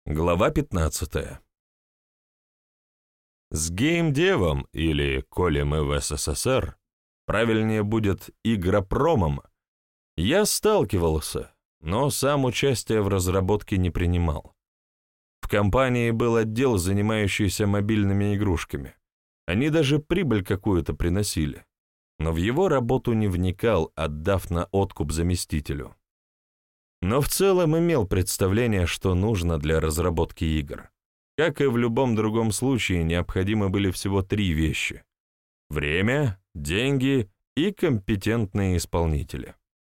Глава 15. С геймдевом, или, коли мы в СССР, правильнее будет игропромом, я сталкивался, но сам участия в разработке не принимал. В компании был отдел, занимающийся мобильными игрушками. Они даже прибыль какую-то приносили, но в его работу не вникал, отдав на откуп заместителю. Но в целом имел представление, что нужно для разработки игр. Как и в любом другом случае, необходимы были всего 3 вещи: время, деньги и компетентные исполнители.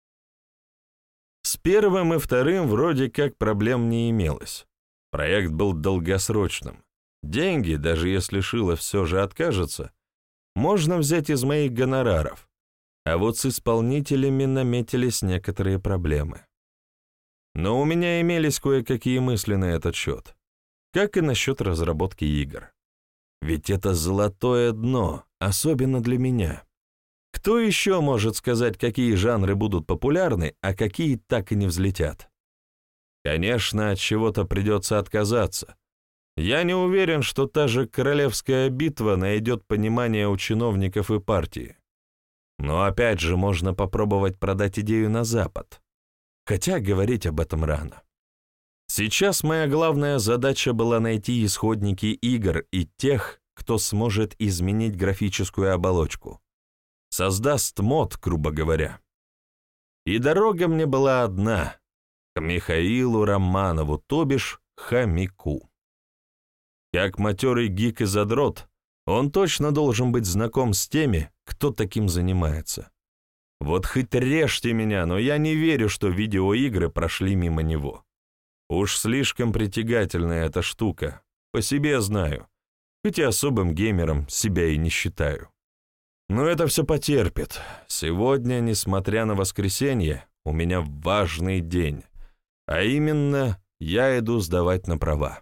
С первым и вторым вроде как проблем не имелось. Проект был долгосрочным. Деньги, даже если Шилов все же откажется, можно взять из моих гонораров, а вот с исполнителями наметились некоторые проблемы. Но у меня имелись кое-какие мысли на этот счет, как и насчет разработки игр. Ведь это золотое дно, особенно для меня. Кто еще может сказать, какие жанры будут популярны, а какие так и не взлетят? Конечно, от чего-то придется отказаться. Я не уверен, что та же королевская битва найдет понимание у чиновников и партии. Но опять же можно попробовать продать идею на Запад. Хотя говорить об этом рано. Сейчас моя главная задача была найти исходники игр и тех, кто сможет изменить графическую оболочку. Создаст мод, грубо говоря. И дорога мне была одна — к Михаилу Романову, то бишь Хомяку. Как матерый гик и задрот, он точно должен быть знаком с теми, кто таким занимается. Вот хоть режьте меня, но я не верю, что видеоигры прошли мимо него. Уж слишком притягательная эта штука, по себе знаю, хоть и особым геймером себя и не считаю. Но это все потерпит. Сегодня, несмотря на воскресенье, у меня важный день, а именно я иду сдавать на права.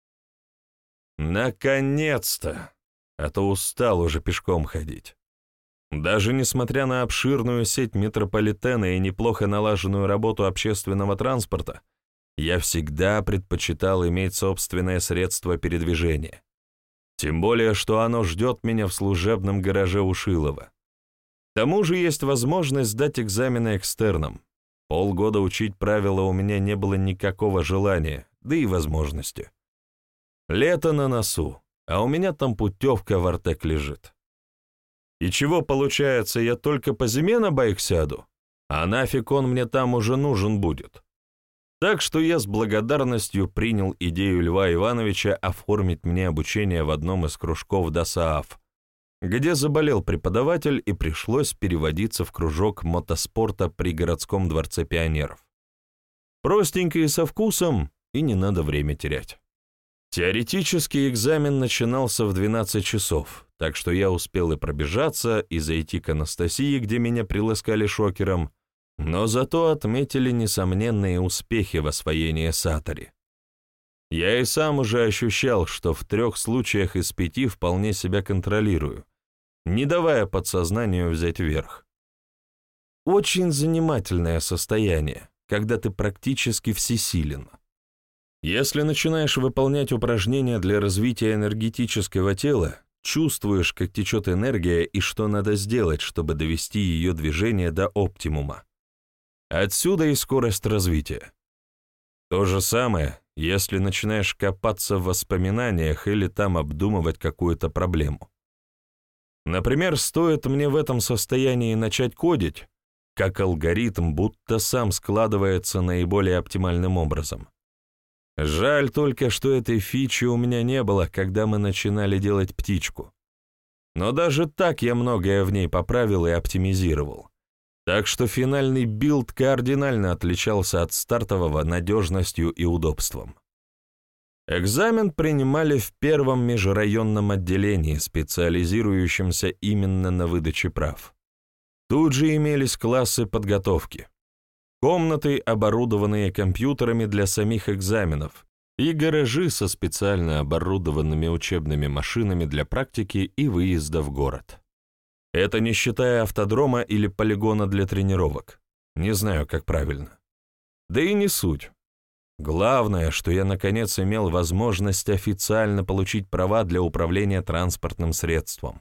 Наконец-то! А то устал уже пешком ходить. Даже несмотря на обширную сеть метрополитена и неплохо налаженную работу общественного транспорта, я всегда предпочитал иметь собственное средство передвижения. Тем более, что оно ждет меня в служебном гараже у Шилова. К тому же есть возможность сдать экзамены экстерном. Полгода учить правила у меня не было никакого желания, да и возможности. Лето на носу, а у меня там путевка в Артек лежит. И чего получается, я только по зиме на байк сяду, а нафиг он мне там уже нужен будет. Так что я с благодарностью принял идею Льва Ивановича оформить мне обучение в одном из кружков ДОСААФ, где заболел преподаватель и пришлось переводиться в кружок мотоспорта при городском дворце пионеров. Простенько и со вкусом, и не надо время терять. Теоретический экзамен начинался в 12 часов, так что я успел и пробежаться, и зайти к Анастасии, где меня приласкали шокером, но зато отметили несомненные успехи в освоении сатори. Я и сам уже ощущал, что в 3 случаях из 5 вполне себя контролирую, не давая подсознанию взять верх. Очень занимательное состояние, когда ты практически всесилен. Если начинаешь выполнять упражнения для развития энергетического тела, чувствуешь, как течет энергия и что надо сделать, чтобы довести ее движение до оптимума. Отсюда и скорость развития. То же самое, если начинаешь копаться в воспоминаниях или там обдумывать какую-то проблему. Например, стоит мне в этом состоянии начать кодить, как алгоритм будто сам складывается наиболее оптимальным образом. Жаль только, что этой фичи у меня не было, когда мы начинали делать птичку. Но даже так я многое в ней поправил и оптимизировал. Так что финальный билд кардинально отличался от стартового надежностью и удобством. Экзамен принимали в первом межрайонном отделении, специализирующемся именно на выдаче прав. Тут же имелись классы подготовки. Комнаты, оборудованные компьютерами для самих экзаменов, и гаражи со специально оборудованными учебными машинами для практики и выезда в город. Это не считая автодрома или полигона для тренировок. Не знаю, как правильно. Да и не суть. Главное, что я наконец имел возможность официально получить права для управления транспортным средством.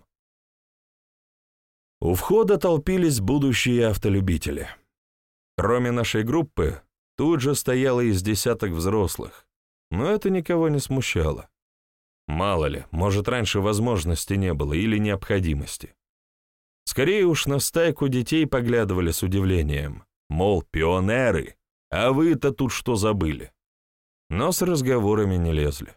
У входа толпились будущие автолюбители. Кроме нашей группы, тут же стояло из десяток взрослых, но это никого не смущало. Мало ли, может, раньше возможности не было или необходимости. Скорее уж на стайку детей поглядывали с удивлением, мол, пионеры, а вы-то тут что забыли? Но с разговорами не лезли.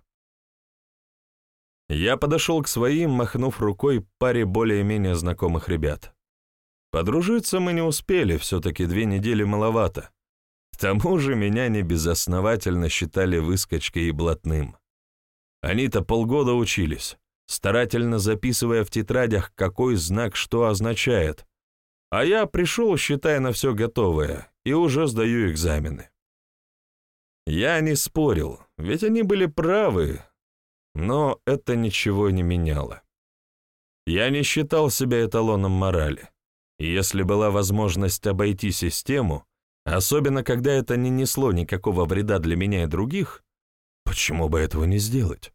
Я подошел к своим, махнув рукой паре более-менее знакомых ребят. Подружиться мы не успели, все-таки 2 недели маловато. К тому же меня небезосновательно считали выскочкой и блатным. Они-то полгода учились, старательно записывая в тетрадях, какой знак что означает, а я пришел, считая на все готовое, и уже сдаю экзамены. Я не спорил, ведь они были правы, но это ничего не меняло. Я не считал себя эталоном морали, и если была возможность обойти систему, особенно когда это не несло никакого вреда для меня и других, почему бы этого не сделать?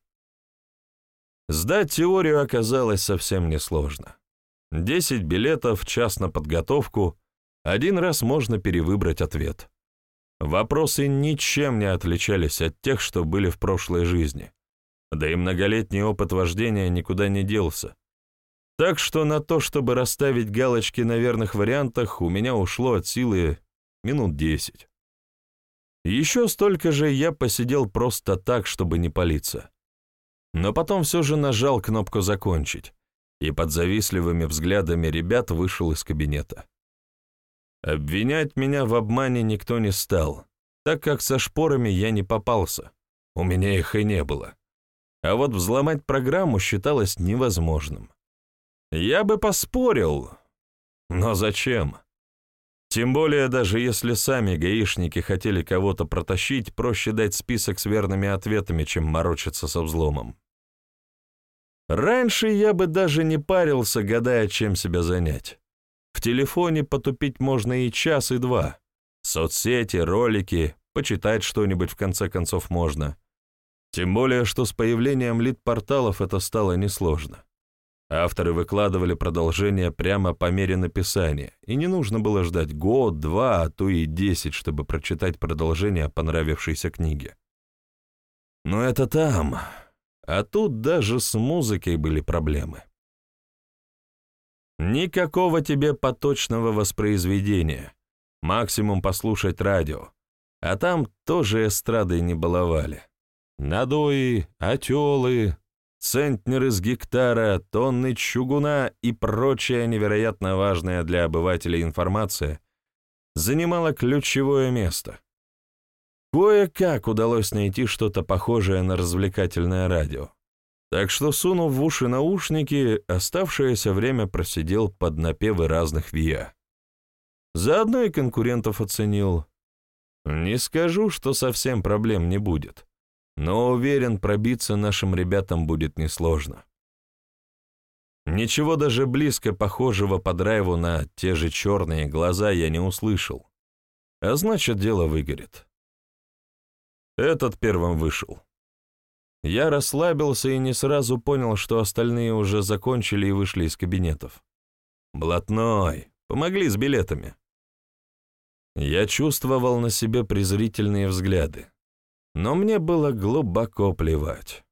Сдать теорию оказалось совсем несложно. 10 билетов, час на подготовку, 1 раз можно перевыбрать ответ. Вопросы ничем не отличались от тех, что были в прошлой жизни. Да и многолетний опыт вождения никуда не делся. Так что на то, чтобы расставить галочки на верных вариантах, у меня ушло от силы минут 10. Еще столько же я посидел просто так, чтобы не палиться. Но потом все же нажал кнопку «Закончить», и под завистливыми взглядами ребят вышел из кабинета. Обвинять меня в обмане никто не стал, так как со шпорами я не попался, у меня их и не было. А вот взломать программу считалось невозможным. Я бы поспорил, но зачем? Тем более, даже если сами гаишники хотели кого-то протащить, проще дать список с верными ответами, чем морочиться со взломом. Раньше я бы даже не парился, гадая, чем себя занять. В телефоне потупить можно и час, и 2. Соцсети, ролики, почитать что-нибудь в конце концов можно. Тем более, что с появлением лид-порталов это стало несложно. Авторы выкладывали продолжение прямо по мере написания, и не нужно было ждать год, 2, а то и 10, чтобы прочитать продолжение понравившейся книги. Но это там, а тут даже с музыкой были проблемы. Никакого тебе поточного воспроизведения, максимум послушать радио, а там тоже эстрадой не баловали. Надои, отелы, центнеры с гектара, тонны чугуна и прочая невероятно важная для обывателей информация занимала ключевое место. Кое-как удалось найти что-то похожее на развлекательное радио, так что, сунув в уши наушники, оставшееся время просидел под напевы разных ВИА. Заодно и конкурентов оценил. Не скажу, что совсем проблем не будет, но уверен, пробиться нашим ребятам будет несложно. Ничего даже близко похожего по драйву на те же черные глаза я не услышал, а значит, дело выгорит. Этот первым вышел. Я расслабился и не сразу понял, что остальные уже закончили и вышли из кабинетов. Блатной, помогли с билетами. Я чувствовал на себе презрительные взгляды, но мне было глубоко плевать.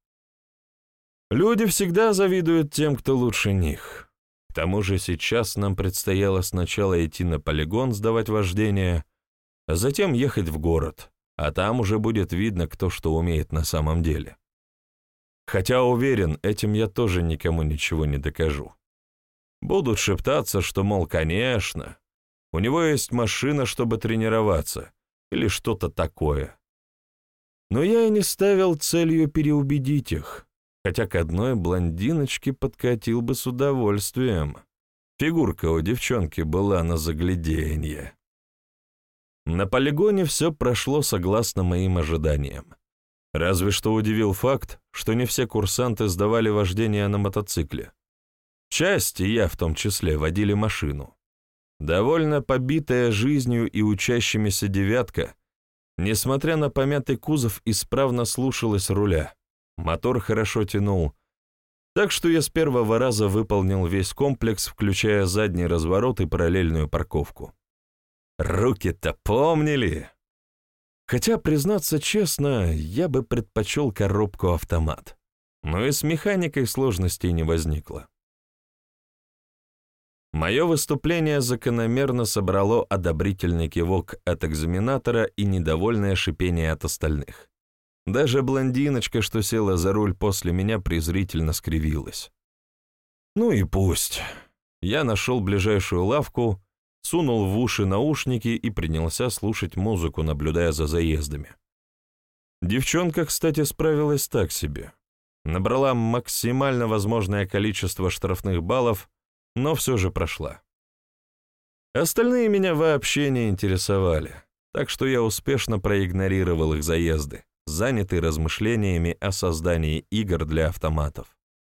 Люди всегда завидуют тем, кто лучше них. К тому же сейчас нам предстояло сначала идти на полигон сдавать вождение, а затем ехать в город, а там уже будет видно, кто что умеет на самом деле. Хотя уверен, этим я тоже никому ничего не докажу. Будут шептаться, что, мол, конечно, у него есть машина, чтобы тренироваться, или что-то такое. Но я и не ставил целью переубедить их, хотя к одной блондиночке подкатил бы с удовольствием. Фигурка у девчонки была на загляденье. На полигоне все прошло согласно моим ожиданиям. Разве что удивил факт, что не все курсанты сдавали вождение на мотоцикле. Часть, и я в том числе, водили машину. Довольно побитая жизнью и учащимися девятка Несмотря на помятый кузов, исправно слушалась руля. Мотор хорошо тянул. Так что я с первого раза выполнил весь комплекс, включая задний разворот и параллельную парковку. Руки-то помнили. Хотя, признаться честно, я бы предпочел коробку-автомат. Но и с механикой сложностей не возникло. Мое выступление закономерно собрало одобрительный кивок от экзаменатора и недовольное шипение от остальных. Даже блондиночка, что села за руль после меня, презрительно скривилась. Ну и пусть. Я нашел ближайшую лавку, сунул в уши наушники и принялся слушать музыку, наблюдая за заездами. Девчонка, кстати, справилась так себе. Набрала максимально возможное количество штрафных баллов, но все же прошла. Остальные меня вообще не интересовали, так что я успешно проигнорировал их заезды, занятый размышлениями о создании игр для автоматов.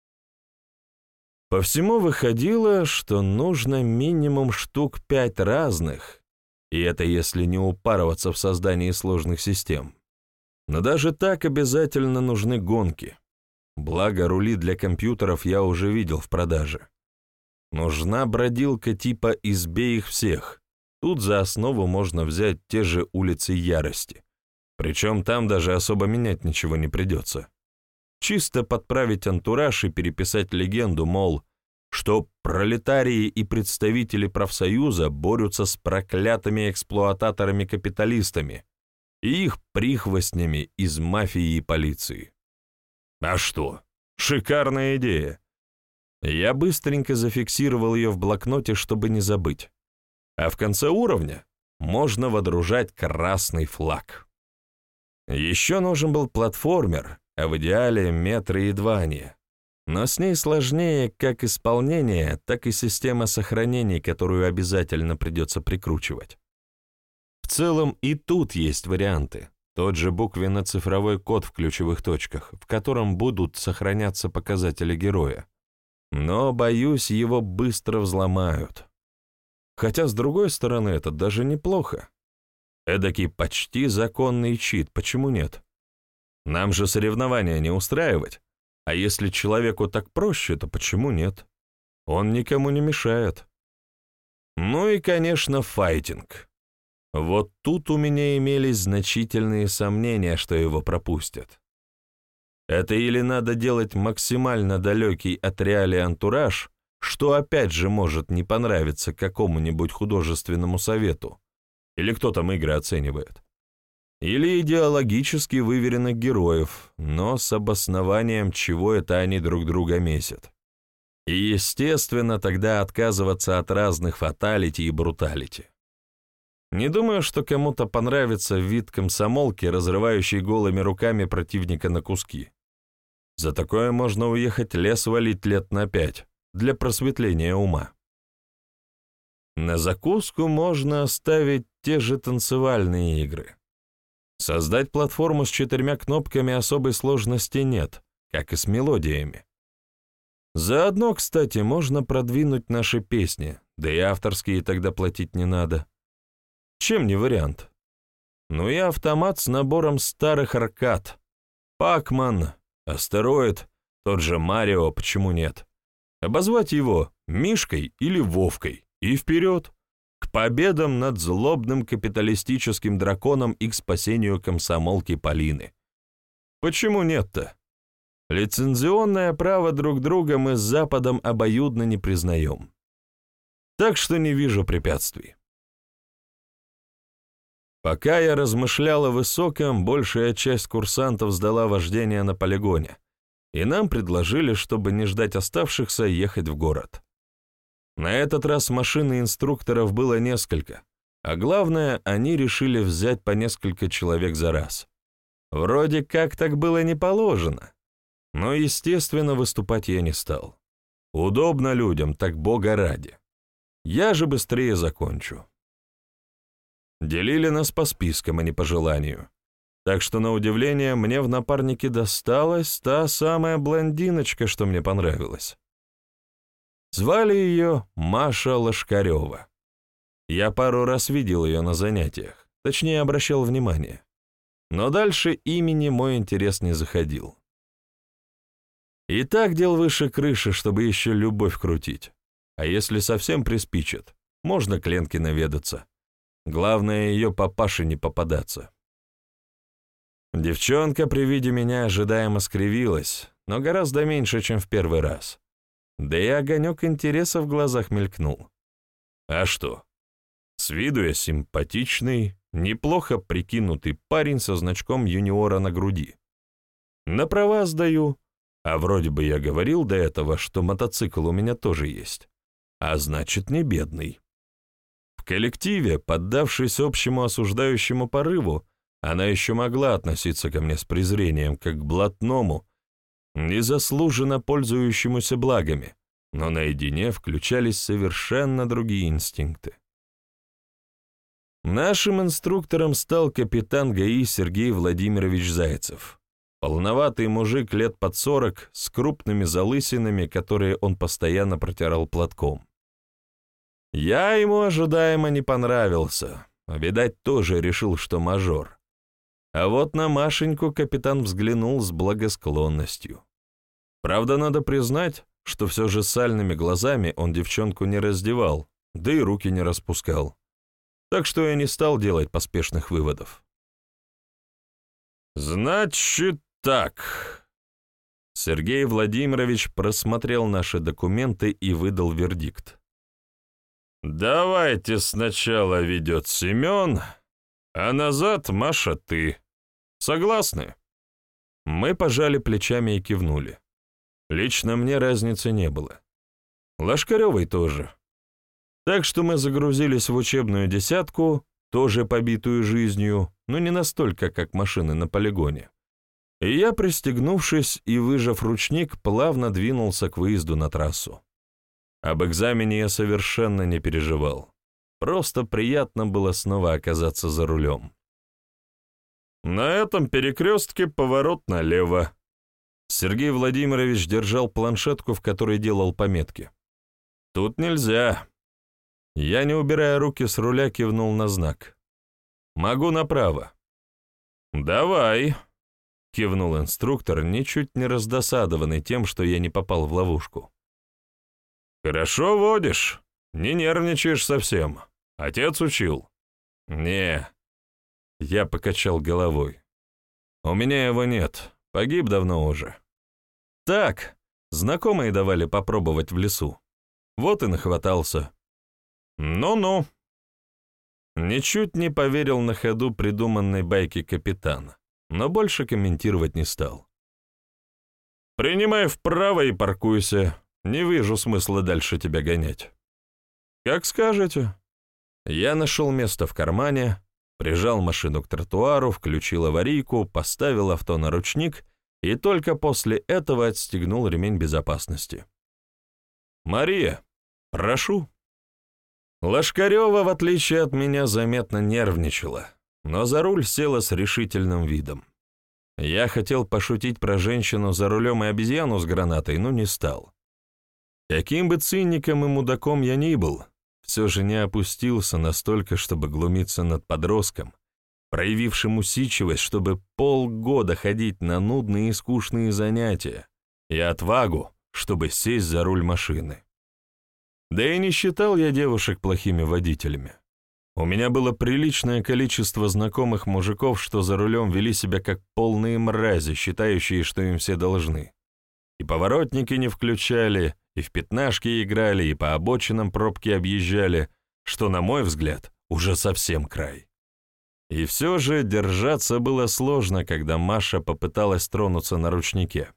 По всему выходило, что нужно минимум штук 5 разных, и это если не упарываться в создании сложных систем. Но даже так обязательно нужны гонки. Благо, рули для компьютеров я уже видел в продаже. Нужна бродилка типа «избей их всех». Тут за основу можно взять те же улицы Ярости. Причем там даже особо менять ничего не придется. Чисто подправить антураж и переписать легенду, мол, что пролетарии и представители профсоюза борются с проклятыми эксплуататорами-капиталистами и их прихвостнями из мафии и полиции. А что? Шикарная идея. Я быстренько зафиксировал ее в блокноте, чтобы не забыть. А в конце уровня можно водружать красный флаг. Еще нужен был платформер, а в идеале метроидвания. Но с ней сложнее как исполнение, так и система сохранений, которую обязательно придется прикручивать. В целом и тут есть варианты. Тот же буквенно-цифровой код в ключевых точках, в котором будут сохраняться показатели героя. Но, боюсь, его быстро взломают. Хотя, с другой стороны, это даже неплохо. Эдакий почти законный чит, почему нет? Нам же соревнования не устраивать. А если человеку так проще, то почему нет? Он никому не мешает. Ну и, конечно, файтинг. Вот тут у меня имелись значительные сомнения, что его пропустят. Это или надо делать максимально далекий от реалий антураж, что опять же может не понравиться какому-нибудь художественному совету, или кто там игры оценивает, или идеологически выверенных героев, но с обоснованием, чего это они друг друга месят. И, естественно, тогда отказываться от разных фаталити и бруталити. Не думаю, что кому-то понравится вид комсомолки, разрывающей голыми руками противника на куски. За такое можно уехать лес валить лет на 5, для просветления ума. На закуску можно оставить те же танцевальные игры. Создать платформу с 4 кнопками особой сложности нет, как и с мелодиями. Заодно, кстати, можно продвинуть наши песни, да и авторские тогда платить не надо. Чем не вариант? Ну и автомат с набором старых аркад. Пакман, Астероид, тот же Марио, почему нет? Обозвать его Мишкой или Вовкой и вперед, к победам над злобным капиталистическим драконом и к спасению комсомолки Полины. Почему нет-то? Лицензионное право друг друга мы с Западом обоюдно не признаем. Так что не вижу препятствий. Пока я размышлял о высоком, большая часть курсантов сдала вождение на полигоне, и нам предложили, чтобы не ждать оставшихся, ехать в город. На этот раз машин и инструкторов было несколько, а главное, они решили взять по несколько человек за раз. Вроде как так было не положено, но, естественно, выступать я не стал. Удобно людям, так бога ради. Я же быстрее закончу. Делили нас по спискам, а не по желанию. Так что, на удивление, мне в напарнике досталась та самая блондиночка, что мне понравилась. Звали ее Маша Лошкарева. Я пару раз видел ее на занятиях, точнее, обращал внимание. но дальше имени мой интерес не заходил. И так дел выше крыши, чтобы еще любовь крутить. А если совсем приспичит, можно к Ленке наведаться. Главное, ее папаше не попадаться. Девчонка при виде меня ожидаемо скривилась, но гораздо меньше, чем в первый раз. Да и огонек интереса в глазах мелькнул. А что? С виду я симпатичный, неплохо прикинутый парень со значком юниора на груди. На права сдаю, а вроде бы я говорил до этого, что мотоцикл у меня тоже есть, а значит, не бедный. В коллективе, поддавшись общему осуждающему порыву, она еще могла относиться ко мне с презрением, как к блатному, незаслуженно пользующемуся благами, но наедине включались совершенно другие инстинкты. Нашим инструктором стал капитан ГАИ Сергей Владимирович Зайцев, полноватый мужик лет под 40 с крупными залысинами, которые он постоянно протирал платком. Я ему ожидаемо не понравился, видать, тоже решил, что мажор. А вот на Машеньку капитан взглянул с благосклонностью. Правда, надо признать, что все же сальными глазами он девчонку не раздевал, да и руки не распускал. Так что я не стал делать поспешных выводов. «Значит так...» Сергей Владимирович просмотрел наши документы и выдал вердикт. «Давайте сначала ведет Семен, а назад, Маша, ты. Согласны?» Мы пожали плечами и кивнули. Лично мне разницы не было. Лошкаревой тоже. Так что мы загрузились в учебную десятку, тоже побитую жизнью, но не настолько, как машины на полигоне. И я, пристегнувшись и выжав ручник, плавно двинулся к выезду на трассу. Об экзамене я совершенно не переживал. Просто приятно было снова оказаться за рулем. «На этом перекрестке поворот налево». Сергей Владимирович держал планшетку, в которой делал пометки. «Тут нельзя». Я, не убирая руки с руля, кивнул на знак. «Могу направо». «Давай», — кивнул инструктор, ничуть не раздосадованный тем, что я не попал в ловушку. «Хорошо водишь, не нервничаешь совсем. Отец учил?» «Не», — я покачал головой. «У меня его нет, погиб давно уже». «Так, знакомые давали попробовать в лесу. Вот и нахватался». «Ну-ну». Ничуть не поверил на ходу придуманной байке капитана, но больше комментировать не стал. «Принимай вправо и паркуйся. Не вижу смысла дальше тебя гонять». «Как скажете». Я нашел место в кармане, прижал машину к тротуару, включил аварийку, поставил авто на ручник и только после этого отстегнул ремень безопасности. «Мария, прошу». Лошкарева, в отличие от меня, заметно нервничала, но за руль села с решительным видом. Я хотел пошутить про женщину за рулем и обезьяну с гранатой, но не стал. Каким бы циником и мудаком я ни был, все же не опустился настолько, чтобы глумиться над подростком, проявившим усидчивость, чтобы полгода ходить на нудные и скучные занятия, и отвагу, чтобы сесть за руль машины. Да и не считал я девушек плохими водителями. У меня было приличное количество знакомых мужиков, что за рулем вели себя как полные мрази, считающие, что им все должны. И поворотники не включали, и в пятнашки играли, и по обочинам пробки объезжали, что, на мой взгляд, уже совсем край. И все же держаться было сложно, когда Маша попыталась тронуться на ручнике.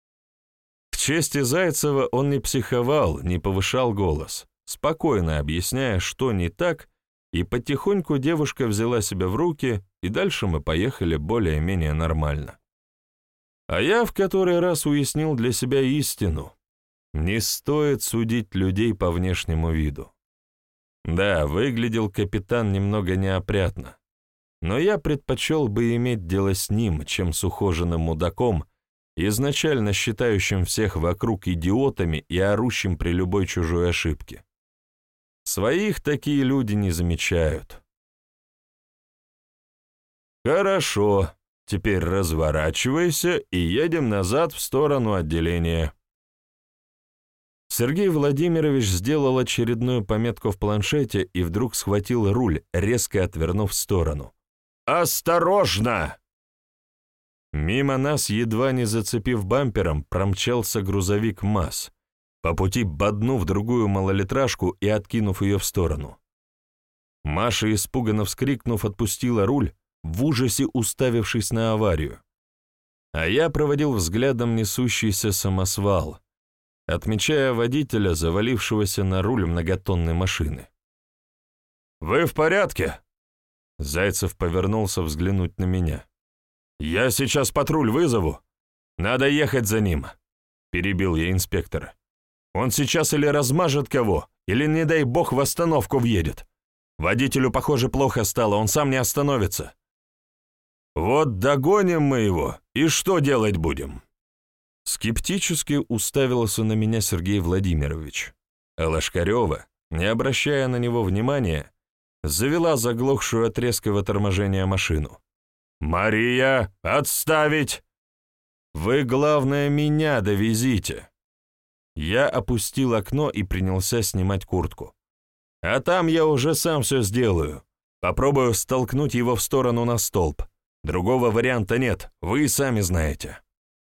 К чести Зайцева он не психовал, не повышал голос, спокойно объясняя, что не так, и потихоньку девушка взяла себя в руки, и дальше мы поехали более-менее нормально. А я в который раз уяснил для себя истину. Не стоит судить людей по внешнему виду. Да, выглядел капитан немного неопрятно, но я предпочел бы иметь дело с ним, чем с ухоженным мудаком, изначально считающим всех вокруг идиотами и орущим при любой чужой ошибке. Своих такие люди не замечают. «Хорошо, Теперь разворачивайся и едем назад в сторону отделения». Сергей Владимирович сделал очередную пометку в планшете и вдруг схватил руль, резко отвернув в сторону. «Осторожно!» Мимо нас, едва не зацепив бампером, промчался грузовик МАЗ, по пути боднув другую малолитражку и откинув ее в сторону. Маша, испуганно вскрикнув, отпустила руль, в ужасе уставившись на аварию. А я проводил взглядом несущийся самосвал, отмечая водителя, завалившегося на руль многотонной машины. «Вы в порядке?» Зайцев повернулся взглянуть на меня. «Я сейчас патруль вызову. Надо ехать за ним», — перебил я инспектора. «Он сейчас или размажет кого, или, не дай бог, в остановку въедет. Водителю, похоже, плохо стало, он сам не остановится». «Вот догоним мы его, и что делать будем?» Скептически уставился на меня Сергей Владимирович, а Лошкарева, не обращая на него внимания, завела заглохшую от резкого торможения машину. «Мария, отставить! Вы, главное, меня довезите!» Я опустил окно и принялся снимать куртку. «А там я уже сам все сделаю. Попробую столкнуть его в сторону на столб. Другого варианта нет, вы и сами знаете».